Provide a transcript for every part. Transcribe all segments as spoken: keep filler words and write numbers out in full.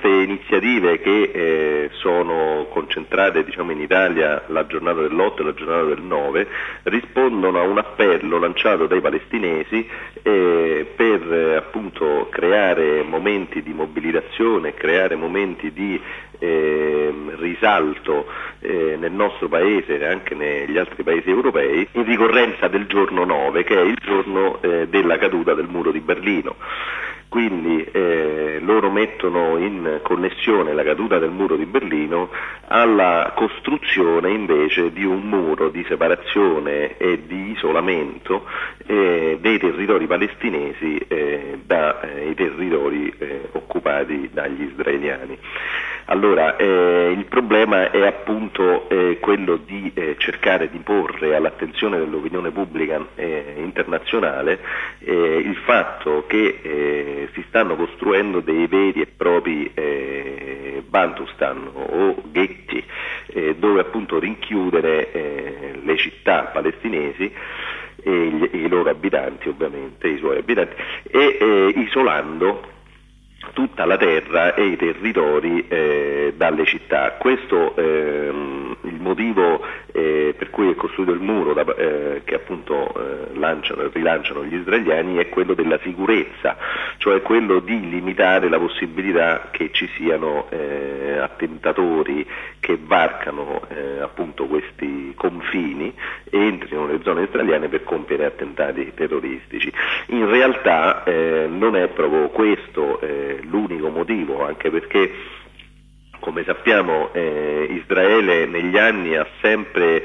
queste iniziative che eh, sono concentrate, diciamo, in Italia, la giornata dell'otto e la giornata del nove, rispondono a un appello lanciato dai palestinesi eh, per eh, appunto creare momenti di mobilitazione, creare momenti di eh, risalto eh, nel nostro paese e anche negli altri paesi europei, in ricorrenza del giorno nove, che è il giorno eh, della caduta del muro di Berlino. Quindi eh, loro mettono in connessione la caduta del muro di Berlino alla costruzione invece di un muro di separazione e di isolamento eh, dei territori palestinesi eh, dai territori eh, occupati dagli israeliani. Allora, eh, il problema è appunto eh, quello di eh, cercare di porre all'attenzione dell'opinione pubblica eh, internazionale eh, il fatto che eh, si stanno costruendo dei veri e propri eh, Bantustan o ghetti eh, dove appunto rinchiudere eh, le città palestinesi e, gli, e i loro abitanti, ovviamente, i suoi abitanti, e eh, isolando tutta la terra e i territori eh, dalle città. Questo ehm, il motivo eh, per cui è costruito il muro da, eh, che appunto eh, lanciano, rilanciano gli israeliani è quello della sicurezza, cioè quello di limitare la possibilità che ci siano eh, attentatori che varcano eh, appunto questi confini e entrino nelle zone israeliane per compiere attentati terroristici. In realtà eh, non è proprio questo eh, l'unico motivo, anche perché, come sappiamo, eh, Israele negli anni ha sempre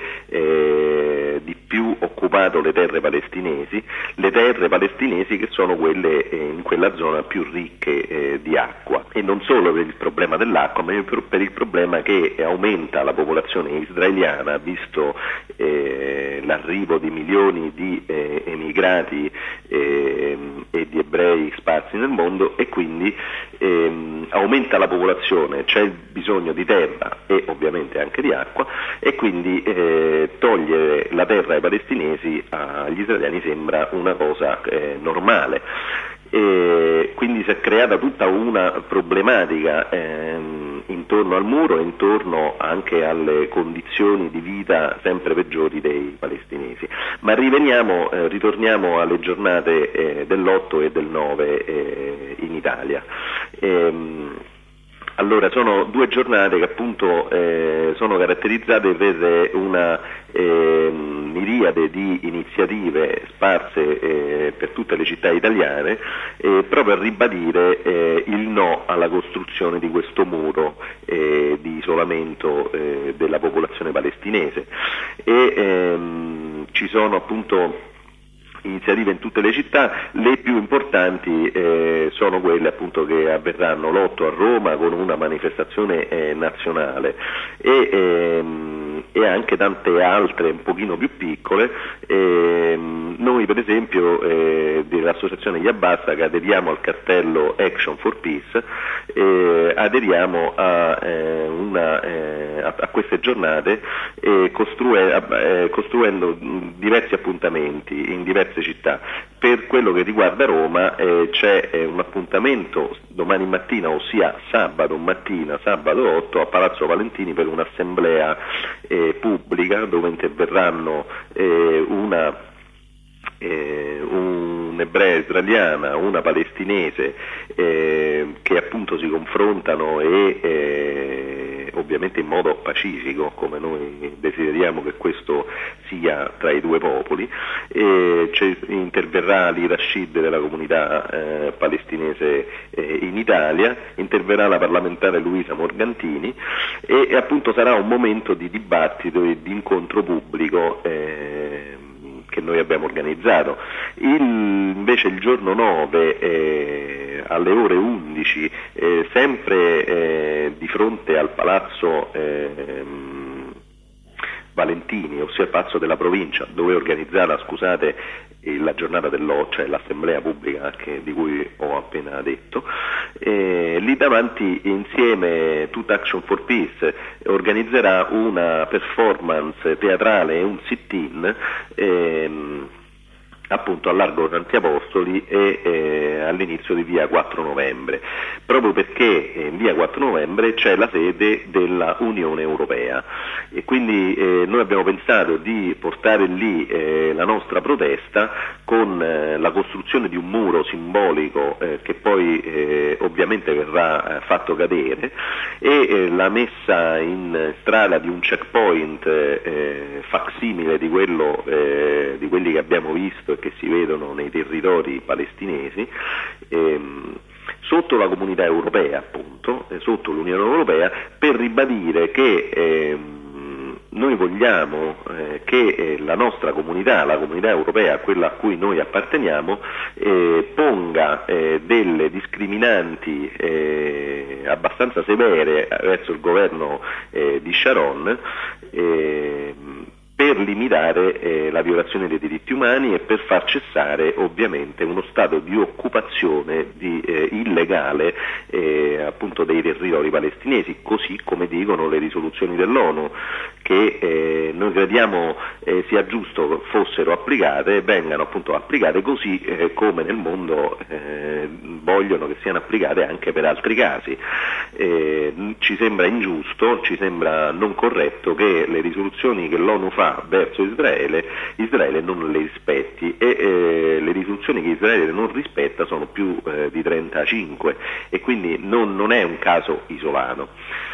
eh, di più occupato le terre palestinesi, le terre palestinesi che sono quelle eh, in quella zona più ricche eh, di acqua, e non solo per il problema dell'acqua, ma per il problema che aumenta la popolazione israeliana, visto eh, l'arrivo di milioni di eh, emigrati eh, e di ebrei sparsi nel mondo, e quindi ehm, aumenta la popolazione, c'è il bisogno di terra e ovviamente anche di acqua, e quindi eh, togliere la terra ai palestinesi agli israeliani sembra una cosa eh, normale. E quindi si è creata tutta una problematica ehm, intorno al muro e intorno anche alle condizioni di vita sempre peggiori dei palestinesi. Ma riveniamo, eh, ritorniamo alle giornate eh, dell'otto e del nove eh, in Italia. Ehm, Allora, sono due giornate che appunto eh, sono caratterizzate per una eh, miriade di iniziative sparse eh, per tutte le città italiane, eh, proprio a ribadire eh, il no alla costruzione di questo muro eh, di isolamento eh, della popolazione palestinese. E ehm, ci sono appunto iniziative in tutte le città. Le più importanti eh, sono quelle appunto che avverranno l'otto a Roma con una manifestazione eh, nazionale e, ehm, e anche tante altre un pochino più piccole. Ehm, noi per esempio eh, dell'associazione Yabassa, che aderiamo al cartello Action for Peace, eh, aderiamo a, eh, una, eh, a, a queste giornate eh, costrue, eh, costruendo diversi appuntamenti in diversi città. Per quello che riguarda Roma eh, c'è eh, un appuntamento domani mattina, ossia sabato mattina, sabato otto, a Palazzo Valentini per un'assemblea eh, pubblica dove interverranno eh, una eh, un'ebrea israeliana, una palestinese eh, che appunto si confrontano e eh, ovviamente in modo pacifico, come noi desideriamo che questo sia tra i due popoli. E interverrà Ali Rashid della comunità eh, palestinese eh, in Italia, interverrà la parlamentare Luisa Morgantini e, e appunto sarà un momento di dibattito e di incontro pubblico eh, che noi abbiamo organizzato. Il, invece il giorno nove eh, alle ore undici, eh, sempre eh, di fronte al Palazzo eh, Valentini, ossia il Palazzo della Provincia, dove è organizzata, scusate, la giornata dell'otto, cioè l'assemblea pubblica che, di cui ho appena detto, eh, lì davanti insieme tutta Action for Peace organizzerà una performance teatrale e un sit-in ehm, appunto a Largo Santi Apostoli e eh, all'inizio di via quattro novembre, proprio perché in via quattro novembre c'è la sede della Unione Europea e quindi eh, noi abbiamo pensato di portare lì eh, la nostra protesta con eh, la costruzione di un muro simbolico eh, che poi eh, ovviamente verrà eh, fatto cadere e eh, la messa in strada di un checkpoint eh, facsimile di quello eh, di quelli che abbiamo visto e che si vedono nei territori palestinesi ehm, sotto la comunità europea, appunto, eh, sotto l'Unione Europea, per ribadire che ehm, noi vogliamo eh, che eh, la nostra comunità, la comunità europea, quella a cui noi apparteniamo, eh, ponga eh, delle discriminanti eh, abbastanza severe verso il governo eh, di Sharon eh, per limitare eh, la violazione dei diritti umani e per far cessare ovviamente uno stato di occupazione di, eh, illegale eh, appunto dei territori palestinesi, così come dicono le risoluzioni dell'ONU, che eh, noi crediamo eh, sia giusto fossero applicate, vengano appunto applicate così eh, come nel mondo eh, vogliono che siano applicate anche per altri casi. Eh, ci sembra ingiusto, ci sembra non corretto che le risoluzioni che l'ONU fa verso Israele, Israele non le rispetti e eh, le risoluzioni che Israele non rispetta sono più eh, di trentacinque e quindi non, non è un caso isolato.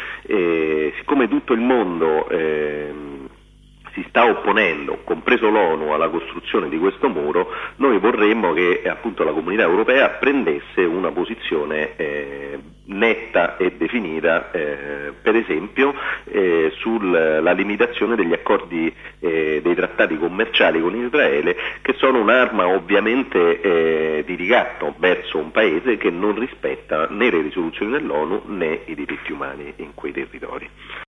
Eh, siccome tutto il mondo eh, si sta opponendo, compreso l'ONU, alla costruzione di questo muro, noi vorremmo che appunto la comunità europea prendesse una posizione eh, netta e definita, eh, per esempio eh, sulla limitazione degli accordi eh, dei trattati commerciali con Israele, che sono un'arma ovviamente eh, di ricatto verso un paese che non rispetta né le risoluzioni dell'ONU né i diritti umani in quei territori.